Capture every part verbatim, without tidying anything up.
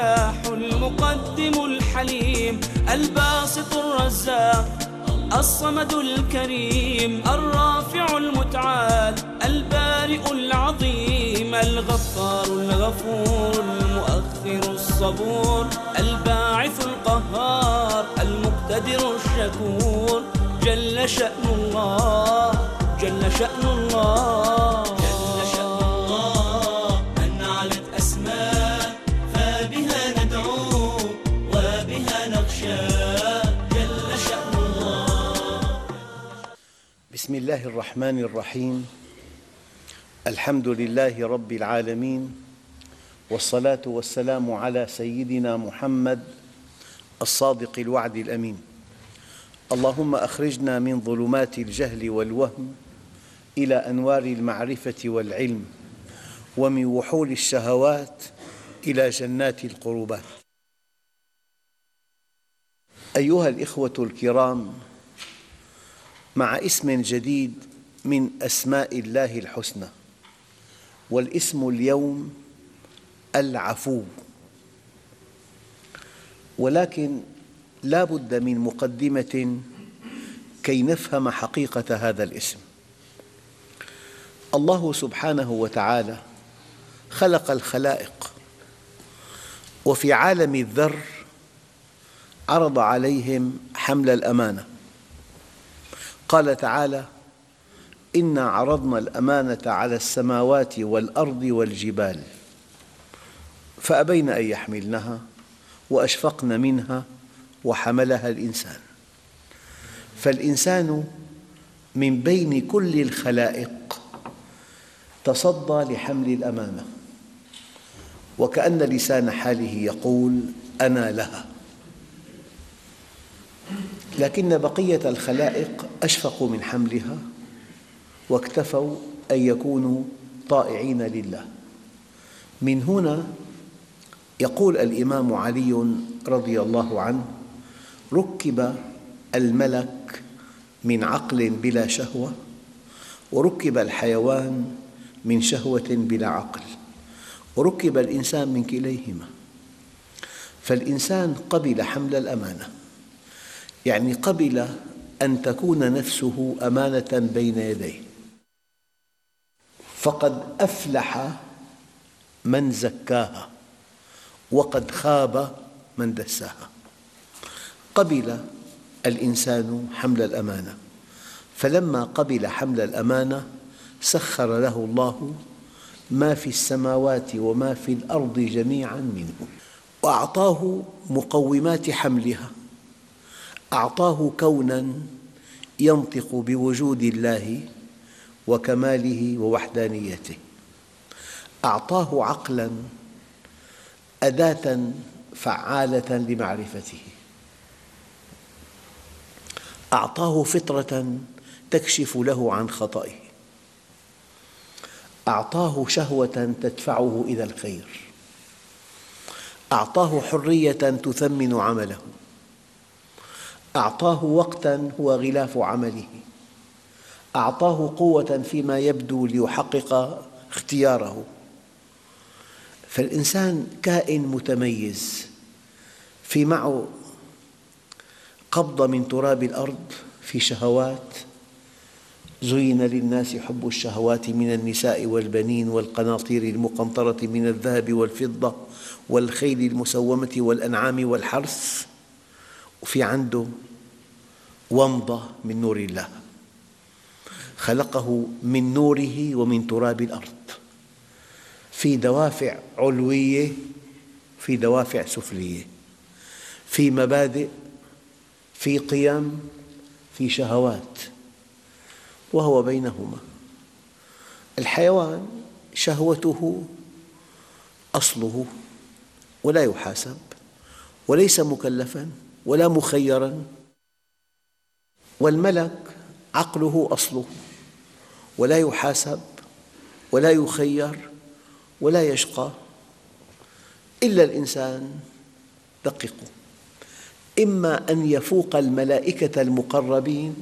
الفتاح المقدم الحليم الباسط الرزاق الصمد الكريم الرافع المتعال البارئ العظيم الغفار الغفور المؤخر الصبور الباعث القهار المقتدر الشكور جل شأن الله جل شأن الله جل شأن الله من علت أسماء فبها ندعو وبها نخشى جل شأن الله. بسم الله الرحمن الرحيم. الحمد لله رب العالمين، والصلاة والسلام على سيدنا محمد الصادق الوعد الأمين. اللهم أخرجنا من ظلمات الجهل والوهم إلى أنوار المعرفة والعلم، ومن وحول الشهوات إلى جنات القربات. أيها الإخوة الكرام، مع اسم جديد من أسماء الله الحسنى، والاسم اليوم العفو. ولكن لا بد من مقدمة كي نفهم حقيقة هذا الاسم. الله سبحانه وتعالى خلق الخلائق، وفي عالم الذر عرض عليهم حمل الأمانة. قال تعالى: إنا عرضنا الأمانة على السماوات والأرض والجبال فأبين أن يحملنها وأشفقن منها وحملها الإنسان. فالإنسان من بين كل الخلائق تصدى لحمل الأمانة، وكأن لسان حاله يقول: أنا لها. لكن بقية الخلائق أشفقوا من حملها واكتفوا أن يكونوا طائعين لله. من هنا يقول الإمام علي رضي الله عنه: ركب الملك من عقل بلا شهوة، وركب الحيوان من شهوة بلا عقل، وركب الإنسان من كليهما. فالإنسان قبل حمل الأمانة، يعني قبل أن تكون نفسه أمانة بين يديه، فقد أفلح من زكاها وقد خاب من دساها. قبل الإنسان حمل الأمانة، فلما قبل حمل الأمانة سخر له الله ما في السماوات وما في الأرض جميعاً منه، وأعطاه مقومات حملها. أعطاه كوناً ينطق بوجود الله وكماله ووحدانيته. أعطاه عقلاً أداة فعالة لمعرفته. أعطاه فطرة تكشف له عن خطئه. أعطاه شهوة تدفعه إلى الخير. أعطاه حرية تثمن عمله. أعطاه وقتاً هو غلاف عمله. أعطاه قوة فيما يبدو ليحقق اختياره. فالإنسان كائن متميز، في معه قبضة من تراب الأرض، في شهوات. زين للناس حب الشهوات من النساء والبنين والقناطير المقنطرة من الذهب والفضة والخيل المسومة والأنعام والحرث. وفي عنده ومضة من نور الله، خلقه من نوره ومن تراب الأرض. في دوافع علوية، في دوافع سفلية، في مبادئ، في قيم، في شهوات، وهو بينهما. الحيوان شهوته أصله، ولا يحاسب، وليس مكلفاً ولا مخيراً. والملك عقله أصله، ولا يحاسب ولا يخير ولا يشقى. إلا الإنسان دقق، إما أن يفوق الملائكة المقربين،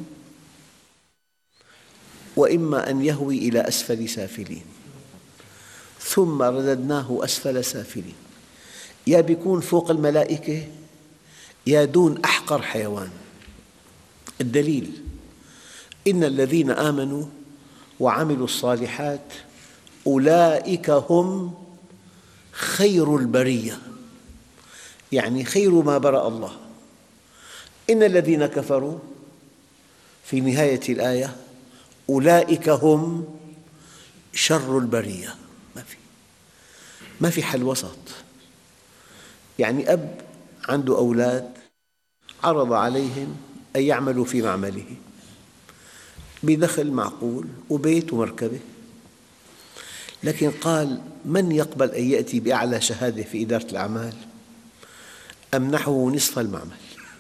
وإما أن يهوي إلى أسفل سافلين، ثم رددناه أسفل سافلين. يا بيكون فوق الملائكة يا دون أحقر حيوان. الدليل: إن الذين آمنوا وعملوا الصالحات أولئك هم خير البرية، يعني خير ما برأ الله. إن الذين كفروا في نهاية الآية أولئك هم شر البرية. ما في ما في حل وسط. يعني أب عنده أولاد عرض عليهم أن يعملوا في معمله بدخل معقول وبيت ومركبة، لكن قال: من يقبل أن يأتي بأعلى شهادة في إدارة الأعمال أمنحه نصف المعمل.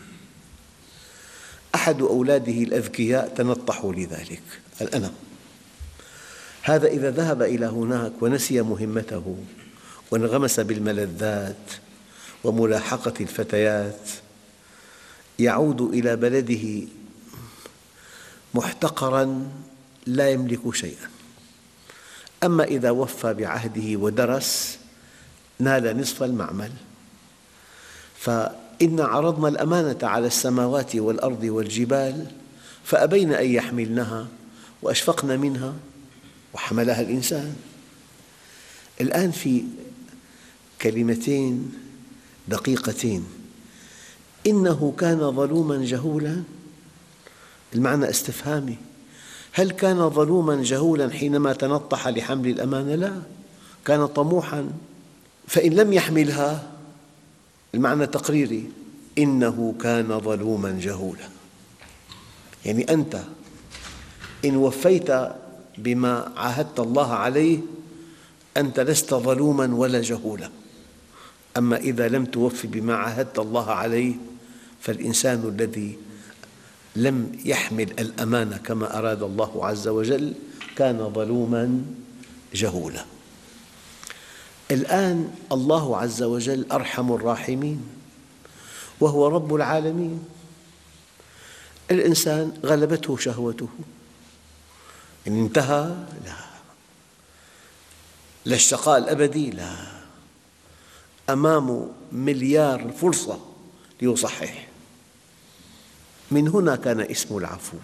أحد أولاده الأذكياء تنطحوا لذلك، قال: أنا. هذا إذا ذهب إلى هناك ونسي مهمته وانغمس بالملذات وملاحقة الفتيات يعود إلى بلده محتقراً لا يملك شيئاً. أما إذا وفى بعهده ودرس نال نصف المعمل. فإن عرضنا الأمانة على السماوات والأرض والجبال فأبين أن يحملنها وأشفقن منها وحملها الإنسان. الآن في كلمتين دقيقتين: إنه كان ظلوماً جهولاً. المعنى استفهامي، هل كان ظلوماً جهولاً حينما تنطح لحمل الأمانة؟ لا، كان طموحاً. فإن لم يحملها المعنى تقريري: إنه كان ظلوماً جهولاً. يعني أنت إن وفيت بما عاهدت الله عليه أنت لست ظلوماً ولا جهولاً. أما إذا لم توفي بما عاهدت الله عليه فالإنسان الذي لم يحمل الأمانة كما أراد الله عز وجل كان ظلوماً جهولاً. الآن الله عز وجل أرحم الراحمين وهو رب العالمين. الإنسان غلبته شهوته، إن انتهى لا، للشقاء الأبدي لا، أمامه مليار فرصة ليصحح. من هنا كان اسم العفو.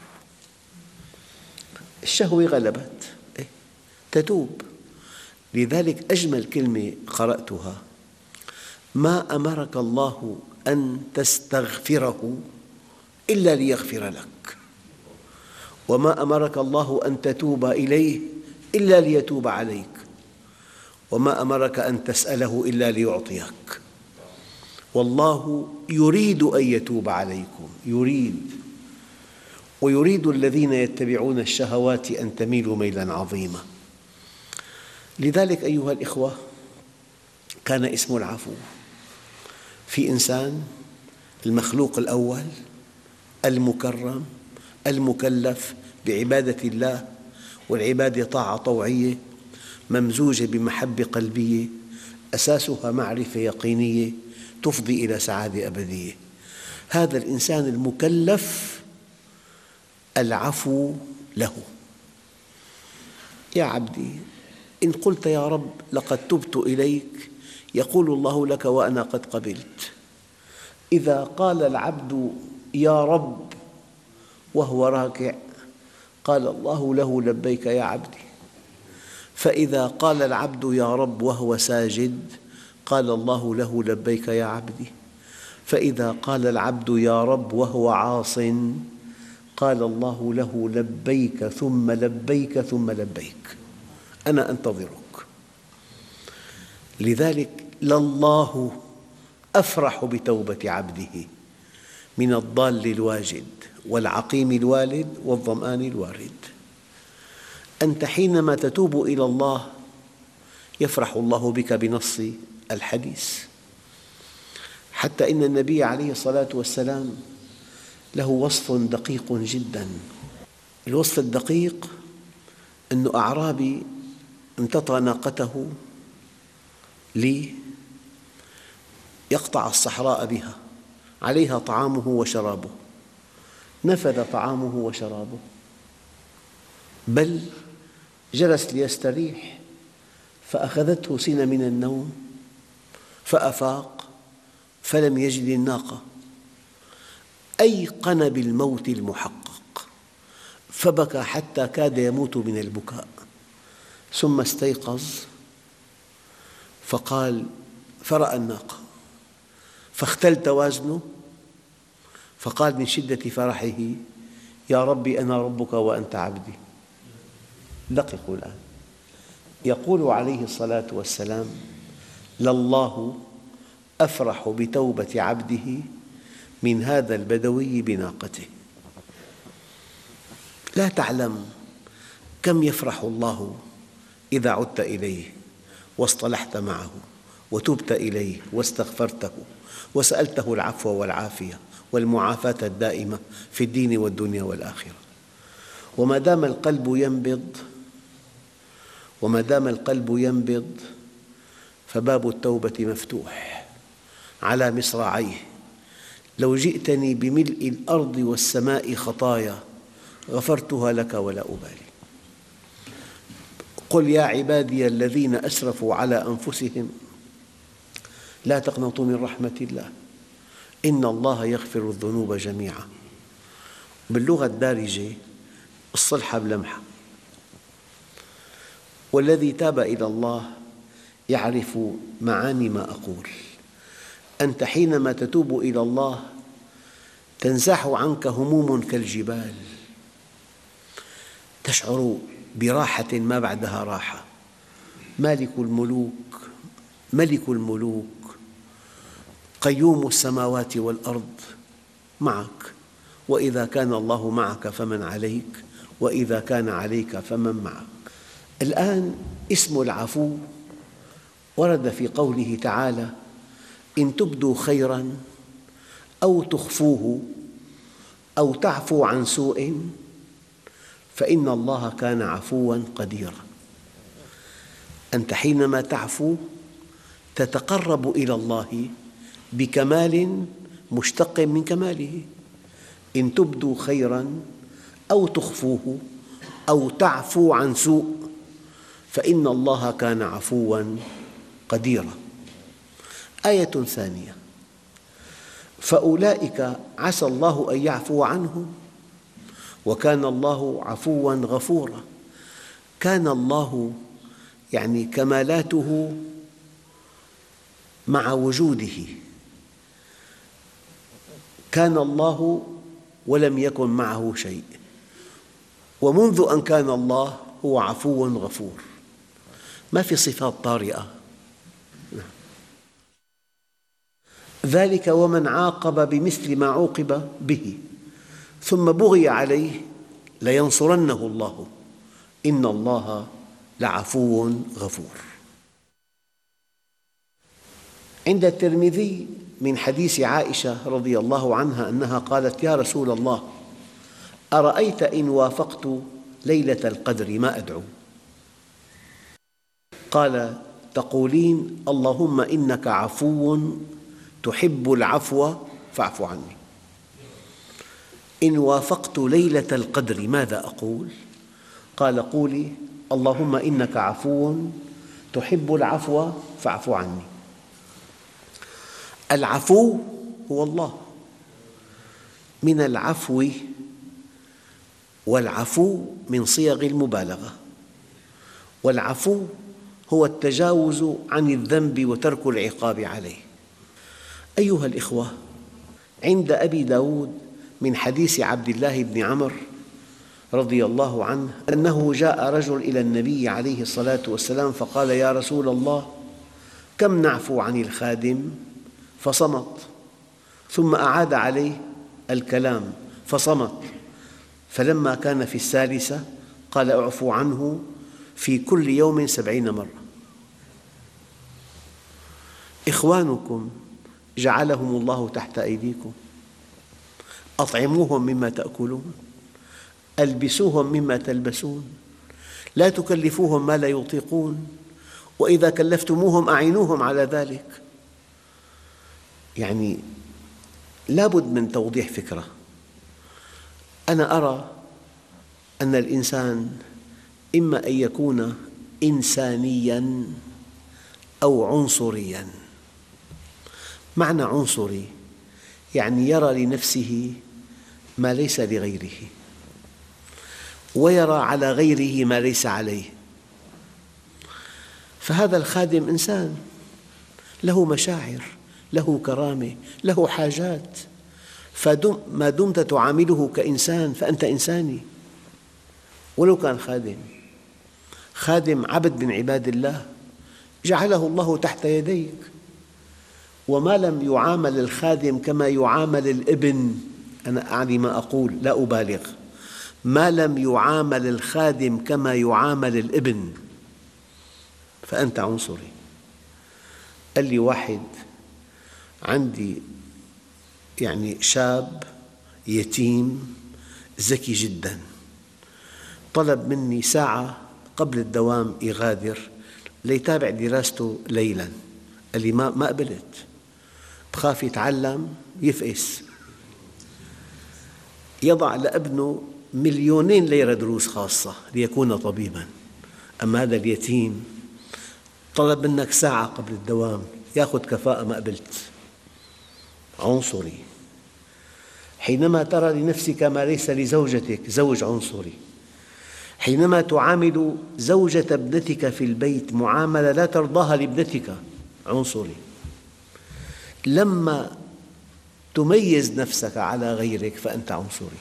الشهوة غلبت تتوب. لذلك أجمل كلمة قرأتها: ما أمرك الله أن تستغفره إلا ليغفر لك، وما أمرك الله أن تتوب إليه إلا ليتوب عليك، وما أمرك أن تسأله إلا ليعطيك. والله يريد أن يتوب عليكم، يريد، ويريد الذين يتبعون الشهوات أن تميلوا ميلاً عظيماً. لذلك أيها الإخوة كان اسم العفو في إنسان المخلوق الأول المكرم المكلف بعبادة الله، والعبادة طاعة طوعية ممزوجة بمحبة قلبية أساسها معرفة يقينية تفضي إلى سعادة أبدية. هذا الإنسان المكلف العفو له. يا عبدي إن قلت يا رب لقد تبت إليك يقول الله لك وأنا قد قبلت. إذا قال العبد يا رب وهو راكع قال الله له لبيك يا عبدي، فإذا قال العبد يا رب وهو ساجد قال الله له لبيك يا عبدي، فإذا قال العبد يا رب وهو عاص قال الله له لبيك ثم لبيك ثم لبيك، أنا أنتظرك. لذلك لله أفرح بتوبة عبده من الضال الواجد والعقيم الوالد والظمآن الوارد. أنت حينما تتوب إلى الله يفرح الله بك بنص الحديث، حتى إن النبي عليه الصلاة والسلام له وصف دقيق جداً. الوصف الدقيق أن أعرابي امتطى ناقته ليقطع الصحراء بها، عليها طعامه وشرابه، نفذ طعامه وشرابه بل جلس ليستريح، فأخذته سنة من النوم فأفاق فلم يجد الناقة، أيقن بالموت المحقق، فبكى حتى كاد يموت من البكاء، ثم استيقظ فقال فرأى الناقة فاختل توازنه، فقال من شدة فرحه: يا ربي أنا ربك وأنت عبدي. دققوا الآن، يقول عليه الصلاة والسلام: لله أفرح بتوبة عبده من هذا البدوي بناقته. لا تعلم كم يفرح الله إذا عدت إليه واصطلحت معه وتبت إليه واستغفرته وسألته العفو والعافية والمعافاة الدائمة في الدين والدنيا والآخرة. وما دام القلب ينبض وما دام القلب ينبض فباب التوبة مفتوح على مصراعيه. لو جئتني بملء الأرض والسماء خطايا غفرتها لك ولا أبالي. قل يا عبادي الذين أسرفوا على أنفسهم لا تقنطوا من رحمة الله إن الله يغفر الذنوب جميعا. باللغة الدارجة الصلحة بلمحة. والذي تاب إلى الله يعرف معاني ما أقول. أنت حينما تتوب إلى الله تنزاح عنك هموم كالجبال، تشعر براحة ما بعدها راحة. مالك الملوك ملك الملوك قيوم السماوات والأرض معك، وإذا كان الله معك فمن عليك، وإذا كان عليك فمن معك. الآن اسم العفو ورد في قوله تعالى: إن تبدوا خيراً أو تخفوه أو تعفو عن سوء فإن الله كان عفواً قديراً. أنت حينما تعفو تتقرب إلى الله بكمال مشتق من كماله. إن تبدوا خيراً أو تخفوه أو تعفو عن سوء فإن الله كان عفواً قديراً. آية ثانية: فأولئك عسى الله أن يعفو عنهم وكان الله عفواً غفوراً. كان الله يعني كمالاته مع وجوده، كان الله ولم يكن معه شيء، ومنذ أن كان الله هو عفو غفور، ما في صفات طارئة. ذلك ومن عاقب بمثل ما عوقب به ثم بغي عليه لينصرنه الله إن الله لعفو غفور. عند الترمذي من حديث عائشة رضي الله عنها أنها قالت: يا رسول الله، أرأيت إن وافقت ليلة القدر ما أدعو؟ قال: تقولين اللهم إنك عفو تحب العفو فاعف عني. إن وافقت ليلة القدر ماذا أقول؟ قال: قولي اللهم إنك عفو تحب العفو فاعف عني. العفو هو الله، من العفو، والعفو من صيغ المبالغة، والعفو هو التجاوز عن الذنب وترك العقاب عليه. أيها الإخوة، عند أبي داود من حديث عبد الله بن عمرو رضي الله عنه أنه جاء رجل إلى النبي عليه الصلاة والسلام فقال: يا رسول الله، كم نعفو عن الخادم؟ فصمت، ثم أعاد عليه الكلام فصمت، فلما كان في الثالثة قال: اعفوا عنه في كل يوم سبعين مرة. إخوانكم جعلهم الله تحت أيديكم، أطعموهم مما تأكلون، ألبسوهم مما تلبسون، لا تكلفوهم ما لا يطيقون، وإذا كلفتموهم أعينوهم على ذلك. يعني لا بد من توضيح فكرة. أنا أرى أن الإنسان إما أن يكون إنسانياً أو عنصرياً. معنى عنصري يعني يرى لنفسه ما ليس لغيره، ويرى على غيره ما ليس عليه. فهذا الخادم إنسان له مشاعر، له كرامة، له حاجات، فما دمت تعامله كإنسان فأنت إنساني ولو كان خادم. خادم عبد من عباد الله جعله الله تحت يديك، وما لم يعامل الخادم كما يعامل الابن، أنا أعني ما أقول لا أبالغ، ما لم يعامل الخادم كما يعامل الابن فأنت عنصري. قال لي واحد عندي يعني شاب يتيم ذكي جدا، طلب مني ساعة قبل الدوام يغادر ليتابع دراسته ليلاً. قال لي ما ما قبلت، بخاف يتعلم يفقس. يضع لابنه مليونين ليرة دروس خاصة ليكون طبيباً، أما هذا اليتيم طلب منك ساعة قبل الدوام يأخذ كفاءة ما قبلت. عنصري. حينما ترى لنفسك ما ليس لزوجتك زوج عنصري. حينما تعامل زوجة ابنتك في البيت معاملة لا ترضاها لابنتك عنصري. لما تميز نفسك على غيرك فأنت عنصري.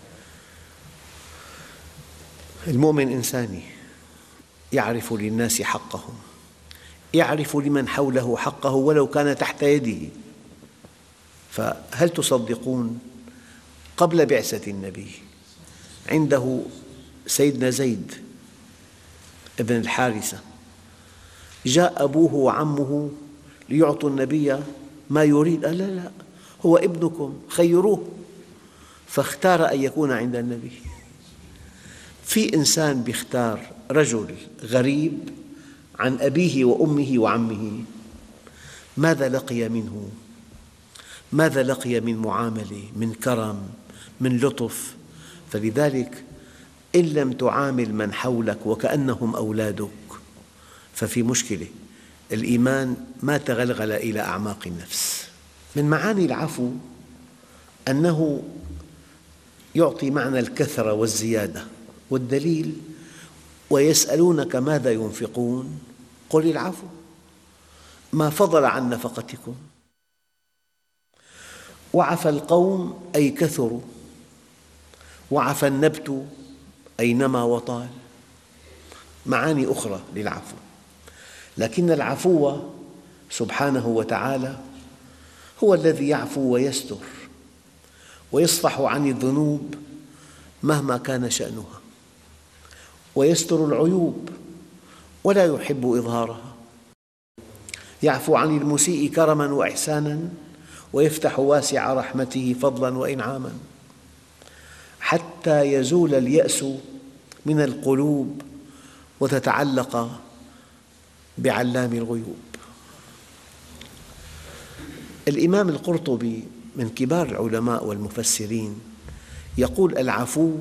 المؤمن إنساني يعرف للناس حقهم، يعرف لمن حوله حقه ولو كان تحت يده. فهل تصدقون قبل بعثة النبي عنده سيدنا زيد ابن الحارثة، جاء أبوه وعمه ليعطوا النبي ما يريد، قال لا لا هو ابنكم خيروه، فاختار أن يكون عند النبي. في إنسان بيختار رجل غريب عن أبيه وأمه وعمه، ماذا لقي منه؟ ماذا لقي من معاملة، من كرم، من لطف؟ فلذلك إن لم تعامل من حولك وكأنهم أولادك ففي مشكلة. الإيمان ما تغلغل إلى أعماق النفس. من معاني العفو أنه يعطي معنى الكثرة والزيادة، والدليل ويسألونك ماذا ينفقون قل العفو ما فضل عن نفقتكم. وعفى القوم أي كثروا، وعفى النبت أي نما وطال. معاني أخرى للعفو، لكن العفو سبحانه وتعالى هو الذي يعفو ويستر ويصفح عن الذنوب مهما كان شأنها، ويستر العيوب ولا يحب إظهارها، يعفو عن المسيء كرماً وإحساناً، ويفتح واسع رحمته فضلاً وإنعاماً، حتى يزول اليأس من القلوب وتتعلق بعلام الغيوب. الإمام القرطبي من كبار العلماء والمفسرين يقول العفو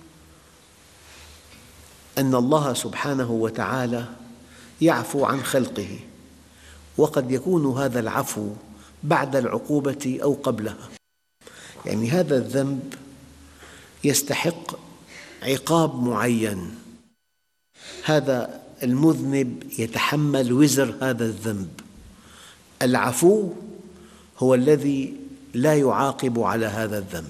أن الله سبحانه وتعالى يعفو عن خلقه، وقد يكون هذا العفو بعد العقوبة أو قبلها. يعني هذا الذنب يستحق عقاب معين، هذا المذنب يتحمل وزر هذا الذنب. العفو هو الذي لا يعاقب على هذا الذنب،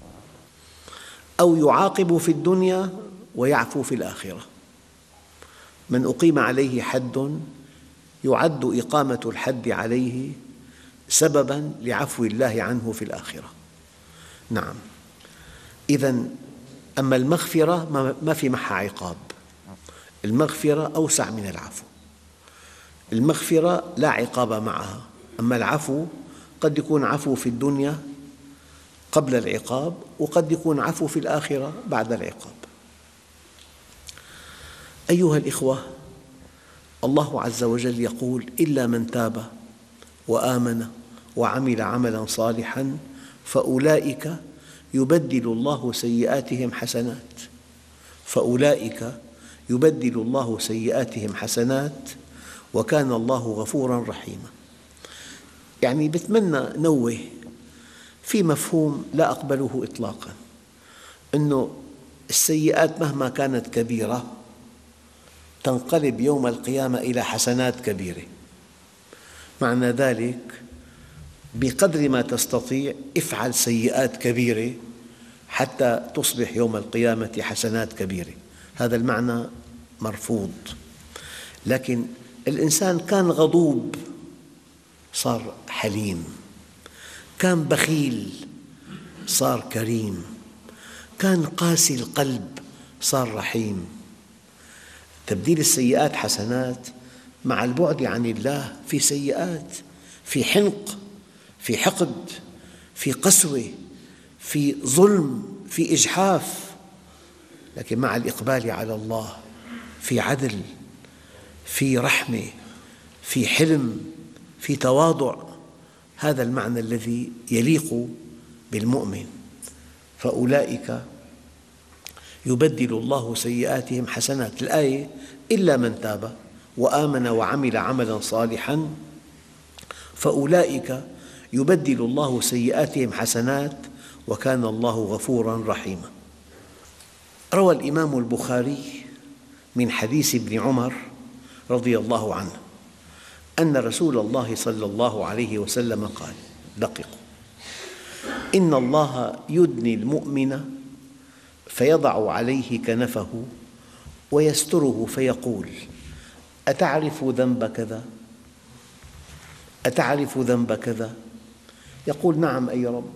أو يعاقب في الدنيا ويعفو في الآخرة. من أقيم عليه حد يعد إقامة الحد عليه سبباً لعفو الله عنه في الآخرة. نعم، إذن أما المغفرة ما في معها عقاب، المغفرة أوسع من العفو. المغفرة لا عقاب معها، أما العفو قد يكون عفو في الدنيا قبل العقاب، وقد يكون عفو في الآخرة بعد العقاب. أيها الإخوة، الله عز وجل يقول إلا من تاب وآمن وعمل عملاً صالحاً فأولئك يبدل الله سيئاتهم حسنات فأولئك يبدل الله سيئاتهم حسنات وكان الله غفوراً رحيماً. يعني بتمنى نوه في مفهوم لا أقبله إطلاقاً، أنه السيئات مهما كانت كبيرة تنقلب يوم القيامة إلى حسنات كبيرة. معنى ذلك بقدر ما تستطيع افعل سيئات كبيرة حتى تصبح يوم القيامة حسنات كبيرة. هذا المعنى مرفوض. لكن الإنسان كان غضوب صار حليم، كان بخيل صار كريم، كان قاسي القلب صار رحيم. تبديل السيئات حسنات مع البعد عن الله في سيئات، في حنق، في حقد، في قسوة، في ظلم، في إجحاف. لكن مع الإقبال على الله في عدل، في رحمة، في حلم، في تواضع. هذا المعنى الذي يليق بالمؤمن. فأولئك يبدل الله سيئاتهم حسنات. الآية إلا من تاب وآمن وعمل عملاً صالحاً فأولئك يبدل الله سيئاتهم حسنات وكان الله غفوراً رحيماً. روى الإمام البخاري من حديث ابن عمر رضي الله عنه أن رسول الله صلى الله عليه وسلم قال: دققوا، إن الله يدني المؤمن فيضع عليه كنفه ويستره فيقول: أتعرف ذنب كذا؟ أتعرف ذنب كذا؟ يقول: نعم أي رب.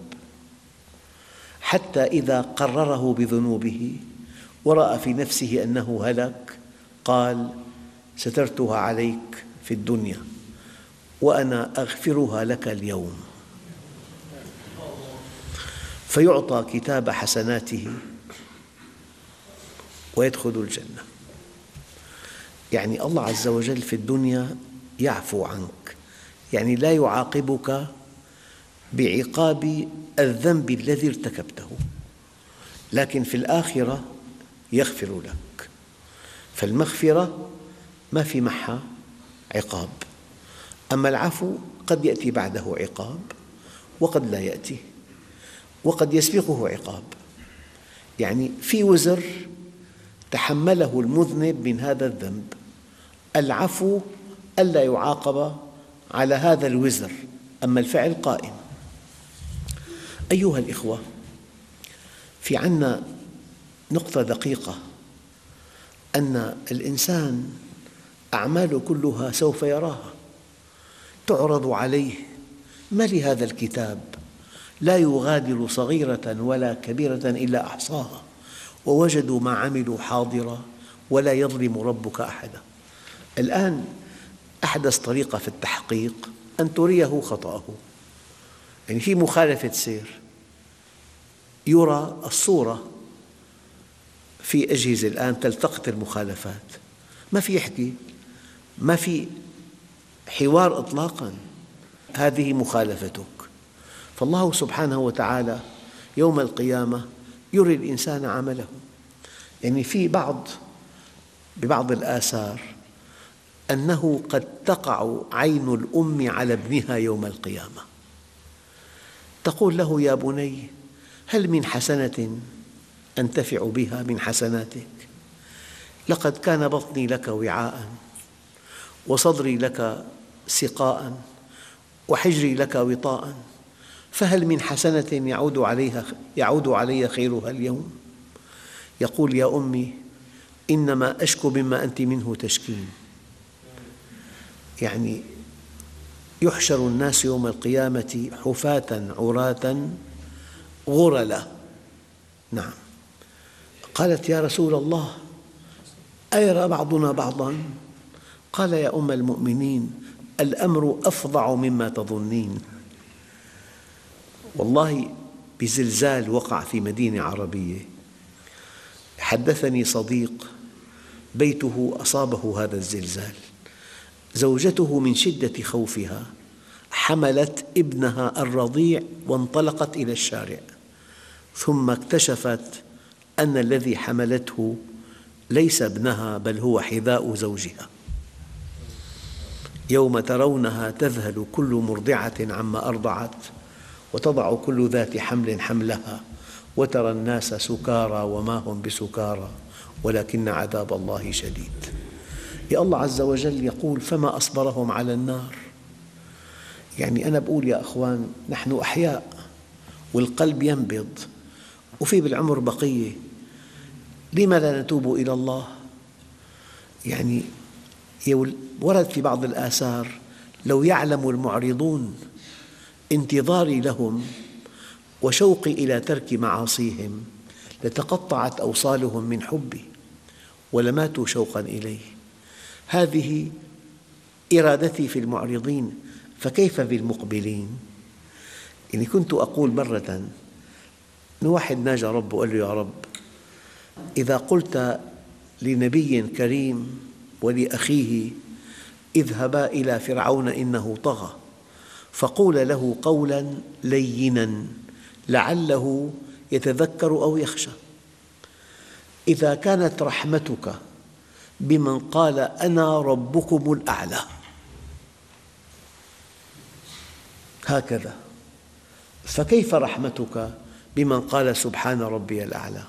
حتى إذا قرره بذنوبه ورأى في نفسه أنه هلك قال: سترتها عليك في الدنيا وأنا أغفرها لك اليوم. فيعطى كتاب حسناته ويدخل الجنة. يعني الله عز وجل في الدنيا يعفو عنك، يعني لا يعاقبك بعقاب الذنب الذي ارتكبته، لكن في الآخرة يغفر لك. فالمغفرة ما في معها عقاب، أما العفو قد يأتي بعده عقاب وقد لا يأتي، وقد يسبقه عقاب. يعني في وزر تحمله المذنب من هذا الذنب، العفو ألا يعاقب على هذا الوزر، أما الفعل قائم. أيها الإخوة، في عنا نقطة دقيقة، أن الإنسان أعماله كلها سوف يراها، تعرض عليه. ما لهذا الكتاب لا يغادر صغيرة ولا كبيرة إلا أحصاها ووجدوا ما عملوا حاضرا ولا يظلم ربك أحدا. الآن أحدث طريقة في التحقيق أن تريه خطأه. يعني في مخالفة سير يرى الصورة، في أجهزة الآن تلتقط المخالفات، ما في يحكي، ما في حوار إطلاقاً، هذه مخالفتك. فالله سبحانه وتعالى يوم القيامة يري الإنسان عمله. يعني في بعض ببعض الآثار أنه قد تقع عين الأم على ابنها يوم القيامة، تقول له: يا بني، هل من حسنة أنتفع بها من حسناتك؟ لقد كان بطني لك وعاء وصدري لك سقاء وحجري لك وطاء، فهل من حسنة يعود عليها يعود علي خيرها اليوم؟ يقول: يا أمي، إنما أشكو مما أنت منه تشكين. يعني يحشر الناس يوم القيامة حفاة عراة غرلا. نعم. قالت: يا رسول الله، أيرى بعضنا بعضاً؟ قال: يا أم المؤمنين، الأمر أفظع مما تظنين. والله بزلزال وقع في مدينة عربية، حدثني صديق بيته أصابه هذا الزلزال، زوجته من شدة خوفها حملت ابنها الرضيع وانطلقت إلى الشارع، ثم اكتشفت أن الذي حملته ليس ابنها بل هو حذاء زوجها. يوم ترونها تذهل كل مرضعة عما أرضعت وتضع كل ذات حمل حملها وترى الناس سكارى وما هم بسكارى ولكن عذاب الله شديد. يا الله عز وجل يقول فما أصبرهم على النار. يعني أنا بقول يا أخوان نحن أحياء والقلب ينبض وفي بالعمر بقية، لما لا نتوب إلى الله؟ يعني ورد في بعض الآثار لو يعلم المعرضون انتظاري لهم وشوقي إلى ترك معاصيهم لتقطعت أوصالهم من حبي ولماتوا شوقا إليه. هذه إرادتي في المعرضين، فكيف بالمقبلين؟ يعني كنت أقول مرة أن واحد ناجى ربه وقال له يا رب إذا قلت لنبي كريم ولأخيه اذهبا إلى فرعون إنه طغى فقول له قولا لينا لعله يتذكر أو يخشى، إذا كانت رحمتك بمن قال أنا ربكم الأعلى هكذا، فكيف رحمتك بمن قال سبحان ربي الأعلى؟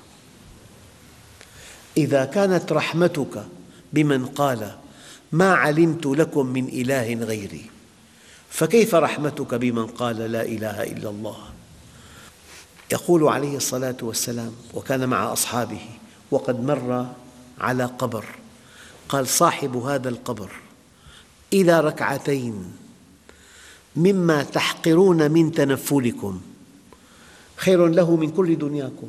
إذا كانت رحمتك بمن قال ما علمت لكم من إله غيري فكيف رحمتك بمن قال لا إله إلا الله؟ يقول عليه الصلاة والسلام وكان مع أصحابه وقد مر على قبر، قال صاحب هذا القبر إلى ركعتين مما تحقرون من تنفلكم خير له من كل دنياكم.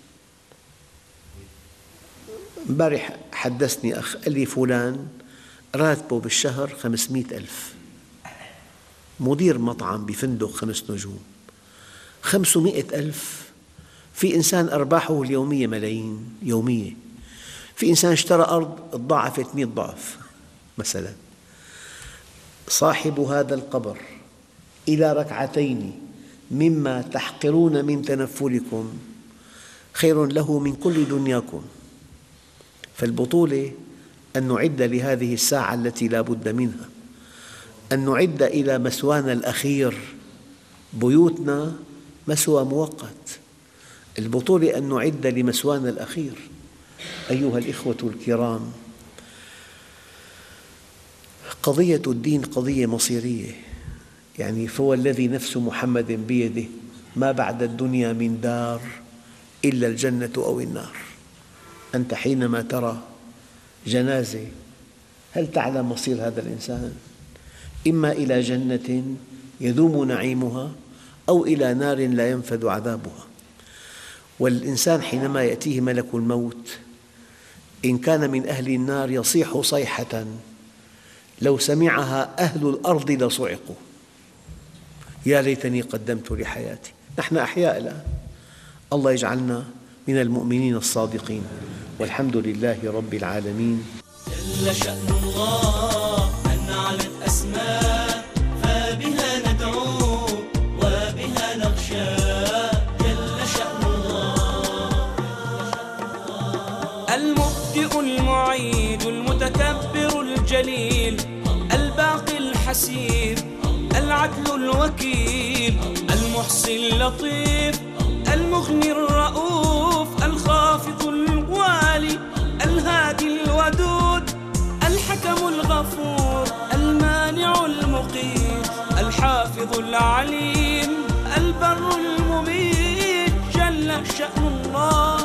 امبارح حدثني أخ قال لي فلان راتبه بالشهر خمسمئة ألف، مدير مطعم بفندق خمس نجوم، خمسمئة ألف. في إنسان أرباحه اليومية ملايين يومية، في إنسان اشترى أرض تضاعفت مئة ضعف مثلا. صاحب هذا القبر إلى ركعتين مما تحقرون من تنفلكم خير له من كل دنياكم. فالبطولة أن نعد لهذه الساعة التي لا بد منها، أن نعد إلى مسوانا الأخير. بيوتنا مسوى مؤقت، البطولة أن نعد لمسوانا الأخير. أيها الإخوة الكرام، قضية الدين قضية مصيرية، يعني فهو الذي نفس محمد بيده ما بعد الدنيا من دار إلا الجنة أو النار. أنت حينما ترى جنازة هل تعلم مصير هذا الإنسان؟ إما إلى جنة يدوم نعيمها أو إلى نار لا ينفذ عذابها. والإنسان حينما يأتيه ملك الموت إن كان من أهل النار يصيح صيحة لو سمعها أهل الأرض لصعقوا، يا ليتني قدمت لحياتي. نحن أحياء الآن، الله يجعلنا من المؤمنين الصادقين، والحمد لله رب العالمين. جل شأن الله أن علت أسماء فبها ندعو وبها نخشى. جل شأن الله المبدئ المعيد المتكبر الجليل الباقي الحسيب العدل الوكيل المحصي اللطيف المغني الرؤوف الخافض الوالي الهادي الودود الحكم الغفور المانع المقيت الحافظ العليم البر المميت. جل شأن الله